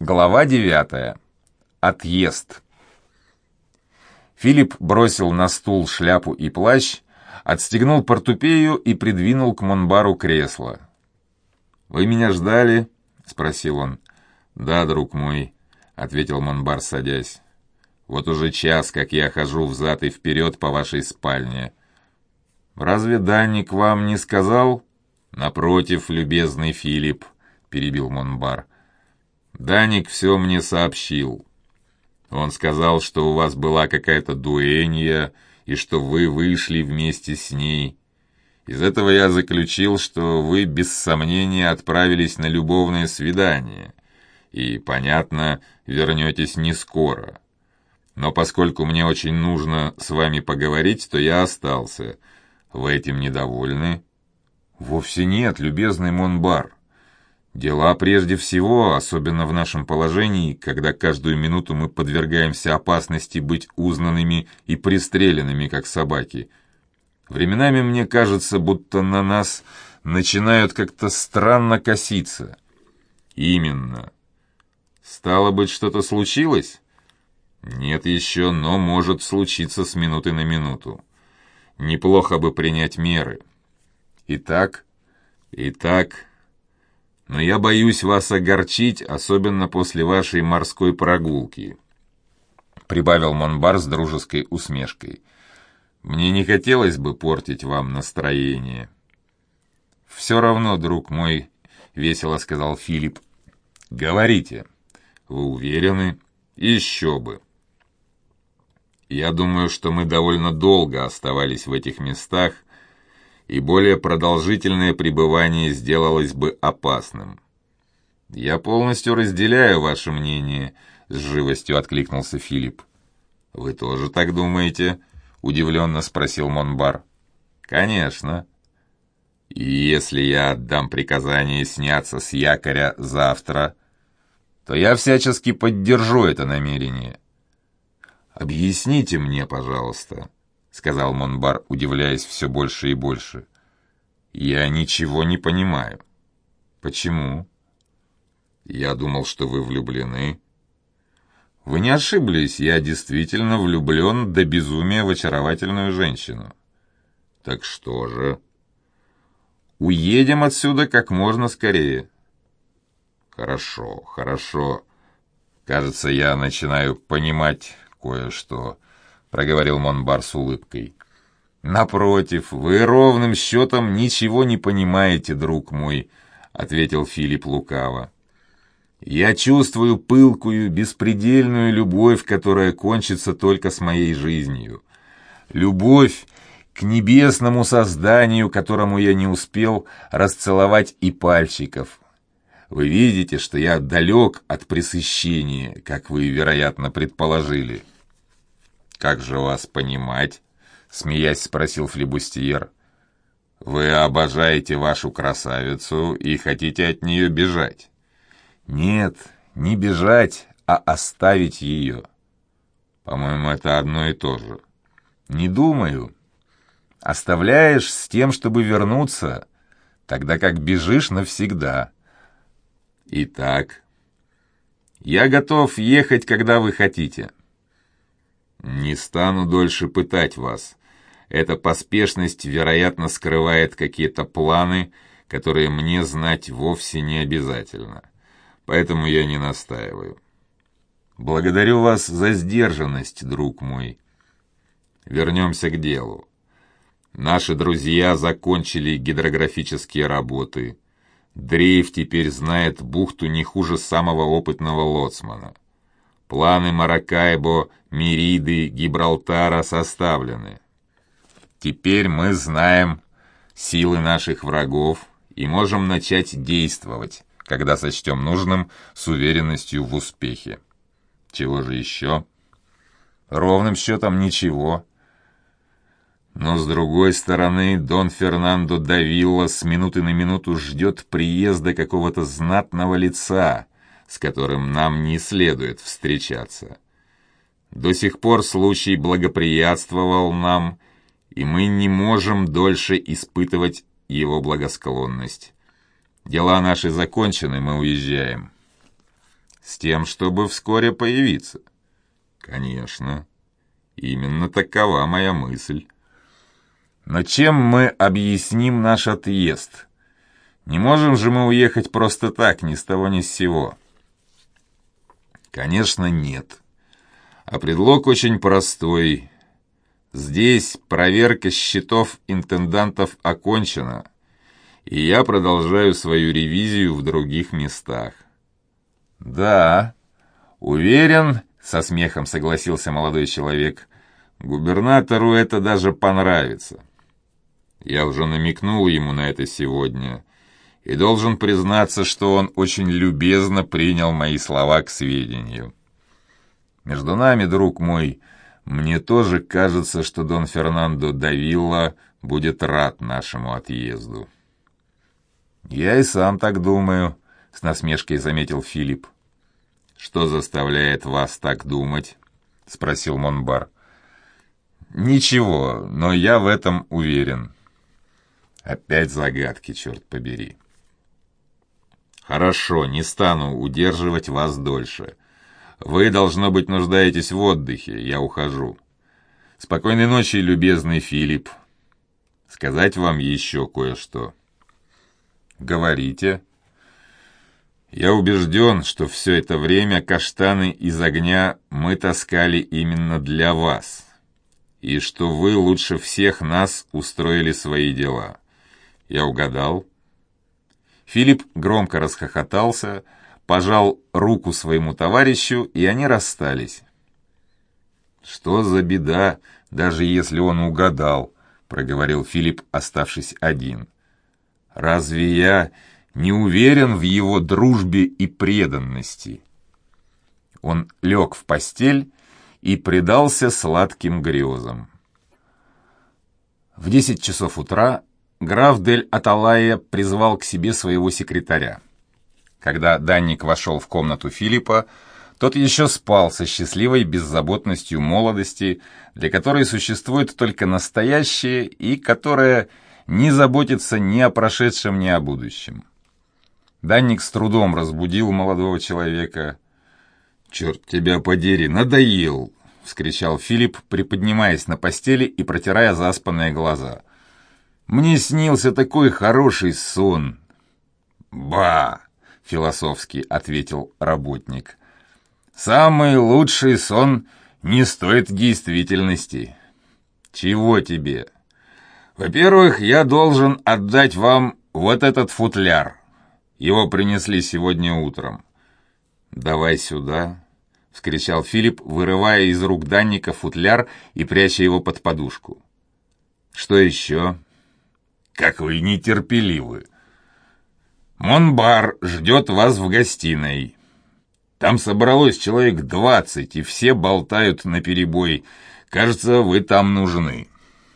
Глава 9. Отъезд. Филипп бросил на стул шляпу и плащ, отстегнул портупею и придвинул к Монбару кресло. «Вы меня ждали?» — спросил он. «Да, друг мой», — ответил Монбар, садясь. «Вот уже час, как я хожу взад и вперед по вашей спальне. Разве Даник вам не сказал?» «Напротив, любезный Филипп», — перебил Монбар. «Даник все мне сообщил. Он сказал, что у вас была какая-то дуэнья, и что вы вышли вместе с ней. Из этого я заключил, что вы без сомнения отправились на любовное свидание, и, понятно, вернетесь не скоро. Но поскольку мне очень нужно с вами поговорить, то я остался. Вы этим недовольны?» «Вовсе нет, любезный Монбар. Дела прежде всего, особенно в нашем положении, когда каждую минуту мы подвергаемся опасности быть узнанными и пристреленными, как собаки. Временами мне кажется, будто на нас начинают как-то странно коситься». «Именно. Стало быть, что-то случилось?» «Нет еще, но может случиться с минуты на минуту. Неплохо бы принять меры. Итак, но я боюсь вас огорчить, особенно после вашей морской прогулки», — прибавил Монбар с дружеской усмешкой. «Мне не хотелось бы портить вам настроение». «Все равно, друг мой», — весело сказал Филипп. «Говорите. Вы уверены? Еще бы. Я думаю, что мы довольно долго оставались в этих местах, и более продолжительное пребывание сделалось бы опасным». «Я полностью разделяю ваше мнение», — с живостью откликнулся Филипп. «Вы тоже так думаете?» — удивленно спросил Монбар. «Конечно. И если я отдам приказание сняться с якоря завтра, то я всячески поддержу это намерение». «Объясните мне, пожалуйста», — сказал Монбар, удивляясь все больше и больше. «Я ничего не понимаю». «Почему?» «Я думал, что вы влюблены». «Вы не ошиблись, я действительно влюблен до безумия в очаровательную женщину». «Так что же?» «Уедем отсюда как можно скорее». «Хорошо, хорошо. Кажется, я начинаю понимать кое-что», — проговорил Монбар с улыбкой. «Напротив, вы ровным счетом ничего не понимаете, друг мой», — ответил Филипп лукаво. «Я чувствую пылкую, беспредельную любовь, которая кончится только с моей жизнью. Любовь к небесному созданию, которому я не успел расцеловать и пальчиков. Вы видите, что я далек от пресыщения, как вы, вероятно, предположили». «Как же вас понимать?» — смеясь спросил флибустьер. «Вы обожаете вашу красавицу и хотите от нее бежать». «Нет, не бежать, а оставить ее». «По-моему, это одно и то же». «Не думаю. Оставляешь с тем, чтобы вернуться, тогда как бежишь навсегда». «Итак, я готов ехать, когда вы хотите». «Не стану дольше пытать вас. Эта поспешность, вероятно, скрывает какие-то планы, которые мне знать вовсе не обязательно. Поэтому я не настаиваю». «Благодарю вас за сдержанность, друг мой». «Вернемся к делу. Наши друзья закончили гидрографические работы. Дрейф теперь знает бухту не хуже самого опытного лоцмана. Планы Маракайбо, Мериды, Гибралтара составлены. Теперь мы знаем силы наших врагов и можем начать действовать, когда сочтем нужным, с уверенностью в успехе. Чего же еще?» «Ровным счетом ничего». «Но, с другой стороны, Дон Фернандо да Вилла с минуты на минуту ждет приезда какого-то знатного лица, с которым нам не следует встречаться. До сих пор случай благоприятствовал нам, и мы не можем дольше испытывать его благосклонность. Дела наши закончены, мы уезжаем». С тем, чтобы вскоре появиться. Конечно, именно такова моя мысль. Но чем мы объясним наш отъезд? Не можем же мы уехать просто так, ни с того ни с сего. Конечно, нет. А предлог очень простой. Здесь проверка счетов интендантов окончена, и я продолжаю свою ревизию в других местах. Да, уверен, со смехом согласился молодой человек, губернатору это даже понравится. Я уже намекнул ему на это сегодня, и должен признаться, что он очень любезно принял мои слова к сведению. Между нами, друг мой, мне тоже кажется, что Дон Фернандо да Вилла будет рад нашему отъезду. Я и сам так думаю, с насмешкой заметил Филипп. Что заставляет вас так думать? Спросил Монбар. Ничего, но я в этом уверен. Опять загадки, черт побери. Хорошо, не стану удерживать вас дольше. Вы, должно быть, нуждаетесь в отдыхе, я ухожу. Спокойной ночи, любезный Филипп. Сказать вам еще кое-что. Говорите. Я убежден, что все это время каштаны из огня мы таскали именно для вас, и что вы лучше всех нас устроили свои дела. Я угадал? Филипп громко расхохотался, пожал руку своему товарищу, и они расстались. «Что за беда, даже если он угадал», — проговорил Филипп, оставшись один. «Разве я не уверен в его дружбе и преданности?» Он лег в постель и предался сладким грезам. В 10 часов утра граф дель Аталая призвал к себе своего секретаря. Когда данник вошел в комнату Филиппа, тот еще спал со счастливой беззаботностью молодости, для которой существует только настоящее и которая не заботится ни о прошедшем, ни о будущем. Данник с трудом разбудил молодого человека. «Черт тебя подери, надоел!» — вскричал Филипп, приподнимаясь на постели и протирая заспанные глаза. «Мне снился такой хороший сон!» «Ба!» — философски ответил работник. «Самый лучший сон не стоит действительности. Чего тебе? Во-первых, я должен отдать вам вот этот футляр. Его принесли сегодня утром». «Давай сюда», — вскричал Филипп, вырывая из рук данника футляр и пряча его под подушку. «Что еще?» «Как вы нетерпеливы! Монбар ждет вас в гостиной. Там собралось человек 20, и все болтают наперебой. Кажется, вы там нужны».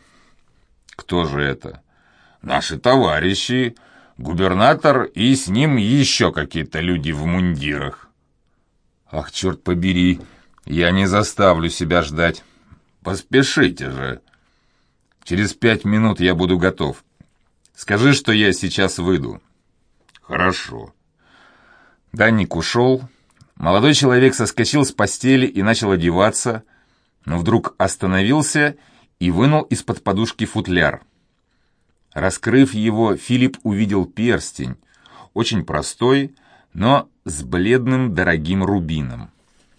«Кто же это?» «Наши товарищи, губернатор и с ним еще какие-то люди в мундирах». «Ах, черт побери, я не заставлю себя ждать. Поспешите же. Через 5 минут я буду готов. Скажи, что я сейчас выйду». «Хорошо». Данник ушел. Молодой человек соскочил с постели и начал одеваться, но вдруг остановился и вынул из-под подушки футляр. Раскрыв его, Филипп увидел перстень, очень простой, но с бледным дорогим рубином.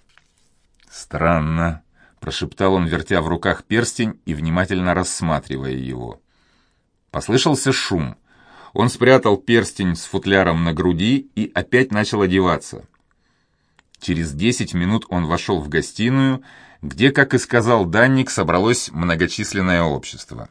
«Странно», — прошептал он, вертя в руках перстень и внимательно рассматривая его. Послышался шум. Он спрятал перстень с футляром на груди и опять начал одеваться. Через 10 минут он вошел в гостиную, где, как и сказал данник, собралось многочисленное общество.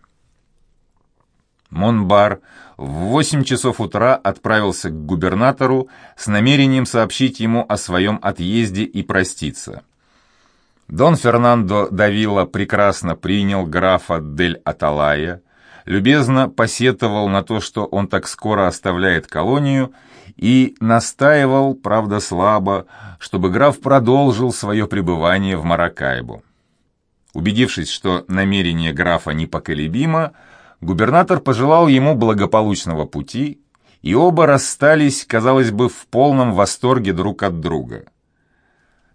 Монбар в 8 часов утра отправился к губернатору с намерением сообщить ему о своем отъезде и проститься. Дон Фернандо да Вилла прекрасно принял графа дель Аталая, любезно посетовал на то, что он так скоро оставляет колонию, и настаивал, правда слабо, чтобы граф продолжил свое пребывание в Маракайбо. Убедившись, что намерение графа непоколебимо, губернатор пожелал ему благополучного пути, и оба расстались, казалось бы, в полном восторге друг от друга.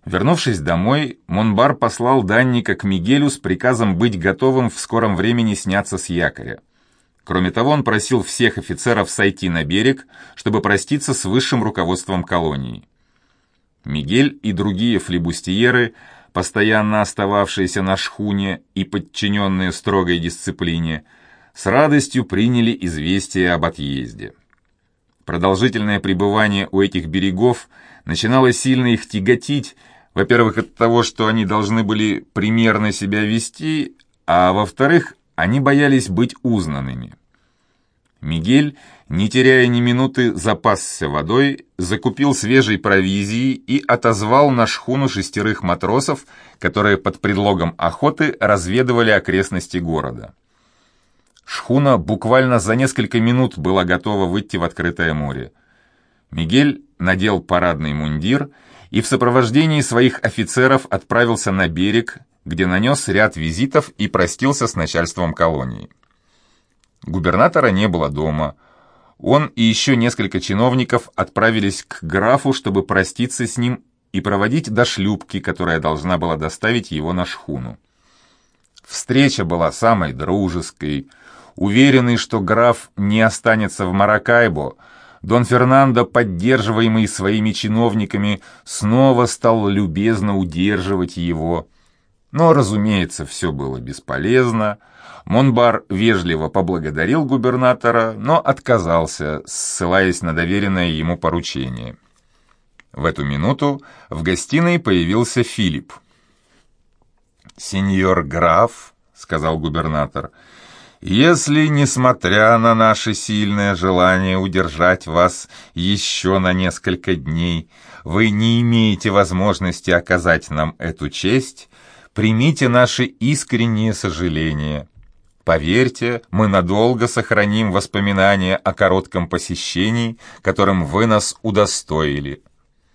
Вернувшись домой, Монбар послал данника к Мигелю с приказом быть готовым в скором времени сняться с якоря. Кроме того, он просил всех офицеров сойти на берег, чтобы проститься с высшим руководством колонии. Мигель и другие флибустьеры, постоянно остававшиеся на шхуне и подчиненные строгой дисциплине, с радостью приняли известие об отъезде. Продолжительное пребывание у этих берегов начинало сильно их тяготить, во-первых, от того, что они должны были примерно себя вести, а во-вторых, они боялись быть узнанными. Мигель, не теряя ни минуты, запасся водой, закупил свежей провизии и отозвал на шхуну 6 матросов, которые под предлогом охоты разведывали окрестности города. Шхуна буквально за несколько минут была готова выйти в открытое море. Мигель надел парадный мундир и в сопровождении своих офицеров отправился на берег, где нанес ряд визитов и простился с начальством колонии. Губернатора не было дома. Он и еще несколько чиновников отправились к графу, чтобы проститься с ним и проводить до шлюпки, которая должна была доставить его на шхуну. Встреча была самой дружеской. Уверенный, что граф не останется в Маракайбо, Дон Фернандо, поддерживаемый своими чиновниками, снова стал любезно удерживать его. Но, разумеется, все было бесполезно. Монбар вежливо поблагодарил губернатора, но отказался, ссылаясь на доверенное ему поручение. В эту минуту в гостиной появился Филипп. «Сеньор граф», — сказал губернатор, — «если, несмотря на наше сильное желание удержать вас еще на несколько дней, вы не имеете возможности оказать нам эту честь, примите наши искренние сожаления. Поверьте, мы надолго сохраним воспоминания о коротком посещении, которым вы нас удостоили.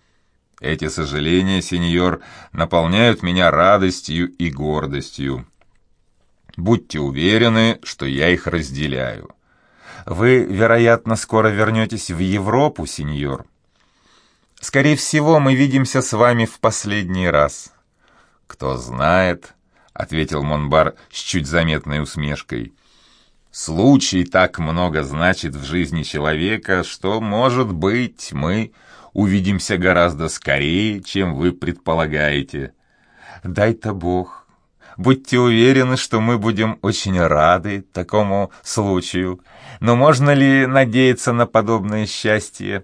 Эти сожаления, сеньор, наполняют меня радостью и гордостью. Будьте уверены, что я их разделяю. Вы, вероятно, скоро вернетесь в Европу, сеньор. Скорее всего, мы видимся с вами в последний раз». «Кто знает», — ответил Монбар с чуть заметной усмешкой. «Случай так много значит в жизни человека, что, может быть, мы увидимся гораздо скорее, чем вы предполагаете. Дай-то Бог. Будьте уверены, что мы будем очень рады такому случаю. Но можно ли надеяться на подобное счастье?»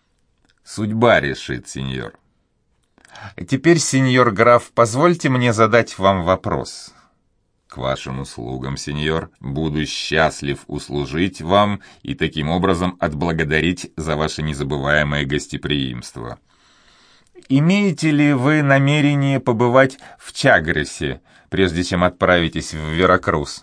«Судьба решит, сеньор». «Теперь, сеньор граф, позвольте мне задать вам вопрос». «К вашим услугам, сеньор. Буду счастлив услужить вам и таким образом отблагодарить за ваше незабываемое гостеприимство». «Имеете ли вы намерение побывать в Чагресе, прежде чем отправитесь в Веракрус?»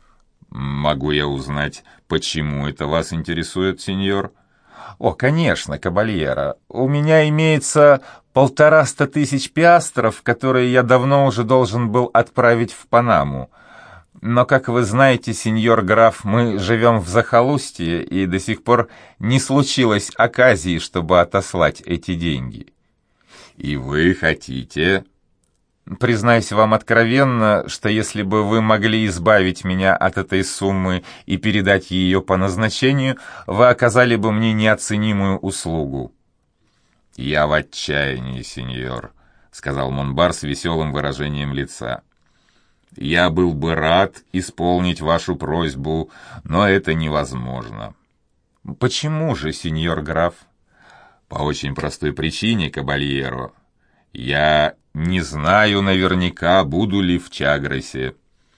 «Могу я узнать, почему это вас интересует, сеньор?» «О, конечно, кабальеро. У меня имеется 150 тысяч пиастров, которые я давно уже должен был отправить в Панаму. Но, как вы знаете, сеньор граф, мы живем в захолустье, и до сих пор не случилось оказии, чтобы отослать эти деньги». «И вы хотите...» «Признаюсь вам откровенно, что если бы вы могли избавить меня от этой суммы и передать ее по назначению, вы оказали бы мне неоценимую услугу». «Я в отчаянии, сеньор», — сказал Монбар с веселым выражением лица. «Я был бы рад исполнить вашу просьбу, но это невозможно». «Почему же, сеньор граф?» «По очень простой причине, кабальеро. Я не знаю наверняка, буду ли в Чагресе».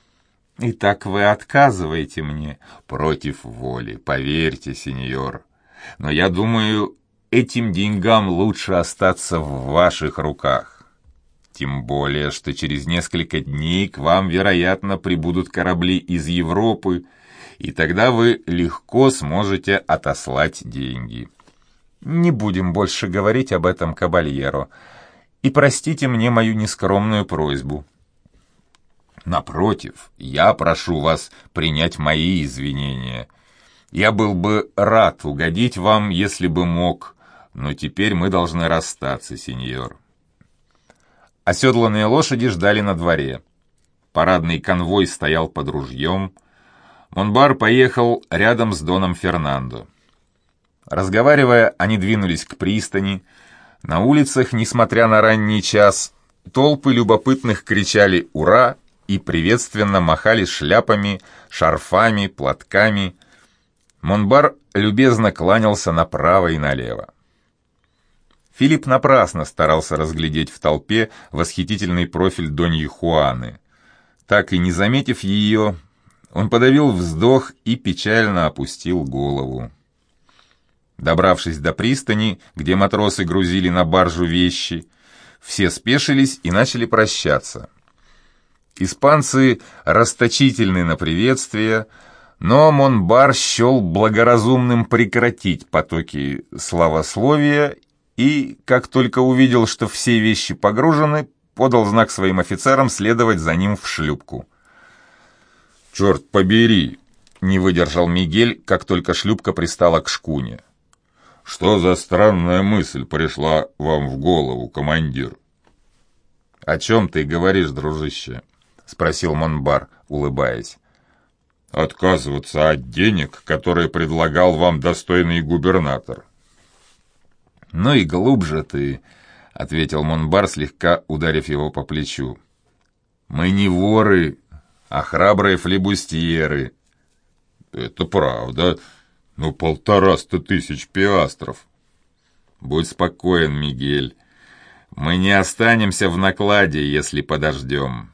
«Итак вы отказываете мне?» «Против воли, поверьте, сеньор. Но я думаю, этим деньгам лучше остаться в ваших руках. Тем более, что через несколько дней к вам, вероятно, прибудут корабли из Европы, и тогда вы легко сможете отослать деньги». «Не будем больше говорить об этом, кабальеро. И простите мне мою нескромную просьбу». «Напротив, я прошу вас принять мои извинения. Я был бы рад угодить вам, если бы мог, но теперь мы должны расстаться, сеньор». Оседланные лошади ждали на дворе. Парадный конвой стоял под ружьем. Монбар поехал рядом с доном Фернандо. Разговаривая, они двинулись к пристани. На улицах, несмотря на ранний час, толпы любопытных кричали «Ура!» и приветственно махали шляпами, шарфами, платками. Монбар любезно кланялся направо и налево. Филипп напрасно старался разглядеть в толпе восхитительный профиль Доньи Хуаны. Так и не заметив ее, он подавил вздох и печально опустил голову. Добравшись до пристани, где матросы грузили на баржу вещи, все спешились и начали прощаться. Испанцы расточительны на приветствия, но Монбар счел благоразумным прекратить потоки славословия и, как только увидел, что все вещи погружены, подал знак своим офицерам следовать за ним в шлюпку. «Черт побери!» — не выдержал Мигель, как только шлюпка пристала к шкуне. «Что за странная мысль пришла вам в голову, командир?» «О чем ты говоришь, дружище?» — спросил Монбар, улыбаясь. «Отказываться от денег, которые предлагал вам достойный губернатор». «Ну и глубже ты», — ответил Монбар, слегка ударив его по плечу. «Мы не воры, а храбрые флибустьеры». «Это правда. Ну, 1,5 тысячи пиастров». «Будь спокоен, Мигель. Мы не останемся в накладе, если подождем.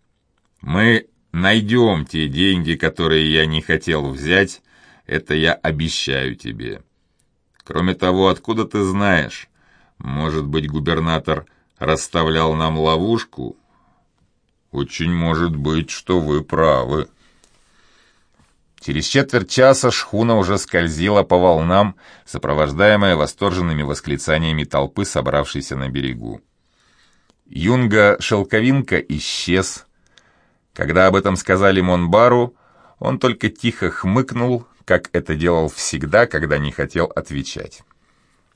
Мы найдем те деньги, которые я не хотел взять, это я обещаю тебе. Кроме того, откуда ты знаешь? Может быть, губернатор расставлял нам ловушку?» «Очень может быть, что вы правы». Через четверть часа шхуна уже скользила по волнам, сопровождаемая восторженными восклицаниями толпы, собравшейся на берегу. Юнга-шелковинка исчез. Когда об этом сказали Монбару, он только тихо хмыкнул, как это делал всегда, когда не хотел отвечать.